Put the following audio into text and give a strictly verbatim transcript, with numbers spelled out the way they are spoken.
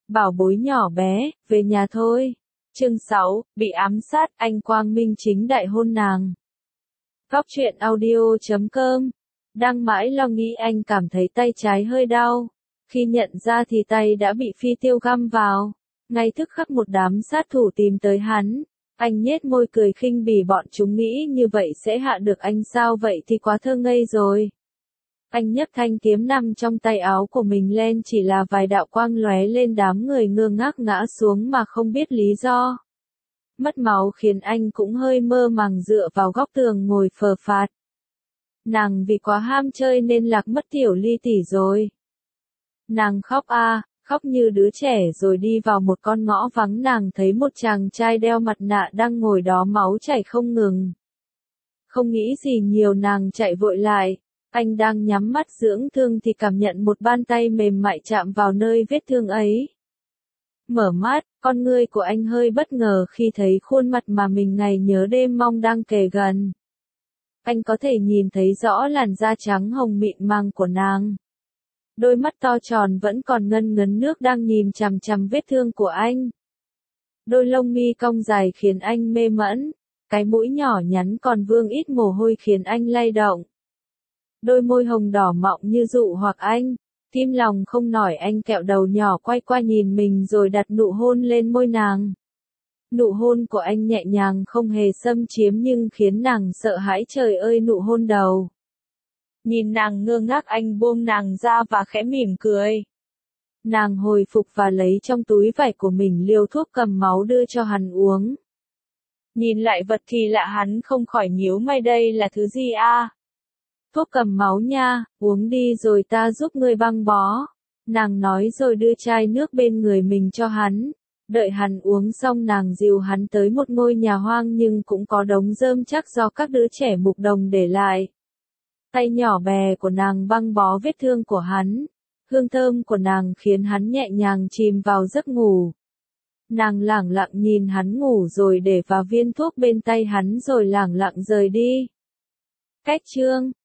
Bảo bối nhỏ bé, về nhà thôi. Chương sáu, bị ám sát, anh quang minh chính đại hôn nàng. Góc truyện audio chấm com. Đang mãi lo nghĩ anh cảm thấy tay trái hơi đau. Khi nhận ra thì tay đã bị phi tiêu găm vào. Ngay tức khắc một đám sát thủ tìm tới hắn. Anh nhếch môi cười khinh bỉ, bọn chúng nghĩ như vậy sẽ hạ được anh sao, vậy thì quá thơ ngây rồi. Anh nhấc thanh kiếm nằm trong tay áo của mình lên, chỉ là vài đạo quang lóe lên, đám người ngơ ngác ngã xuống mà không biết lý do. Mất máu khiến anh cũng hơi mơ màng dựa vào góc tường ngồi phờ phạt. Nàng vì quá ham chơi nên lạc mất tiểu ly tỷ rồi. Nàng khóc a, khóc như đứa trẻ rồi đi vào một con ngõ vắng, nàng thấy một chàng trai đeo mặt nạ đang ngồi đó máu chảy không ngừng. Không nghĩ gì nhiều, nàng chạy vội lại. Anh đang nhắm mắt dưỡng thương thì cảm nhận một bàn tay mềm mại chạm vào nơi vết thương ấy. Mở mắt, con ngươi của anh hơi bất ngờ khi thấy khuôn mặt mà mình ngày nhớ đêm mong đang kề gần. Anh có thể nhìn thấy rõ làn da trắng hồng mịn màng của nàng. Đôi mắt to tròn vẫn còn ngân ngấn nước đang nhìn chằm chằm vết thương của anh. Đôi lông mi cong dài khiến anh mê mẩn. Cái mũi nhỏ nhắn còn vương ít mồ hôi khiến anh lay động. Đôi môi hồng đỏ mọng như dụ hoặc anh. Tim lòng không nổi, anh kẹo đầu nhỏ quay qua nhìn mình rồi đặt nụ hôn lên môi nàng. Nụ hôn của anh nhẹ nhàng không hề xâm chiếm nhưng khiến nàng sợ hãi, trời ơi, nụ hôn đầu. Nhìn nàng ngơ ngác, anh buông nàng ra và khẽ mỉm cười. Nàng hồi phục và lấy trong túi vải của mình liều thuốc cầm máu đưa cho hắn uống. Nhìn lại vật kỳ lạ, hắn không khỏi nhíu mày, đây là thứ gì a? Thuốc cầm máu nha, uống đi rồi ta giúp ngươi băng bó. Nàng nói rồi đưa chai nước bên người mình cho hắn. Đợi hắn uống xong, nàng dìu hắn tới một ngôi nhà hoang nhưng cũng có đống rơm chắc do các đứa trẻ mục đồng để lại. Tay nhỏ bé của nàng băng bó vết thương của hắn. Hương thơm của nàng khiến hắn nhẹ nhàng chìm vào giấc ngủ. Nàng lẳng lặng nhìn hắn ngủ rồi để vào viên thuốc bên tay hắn rồi lẳng lặng rời đi. Cách chương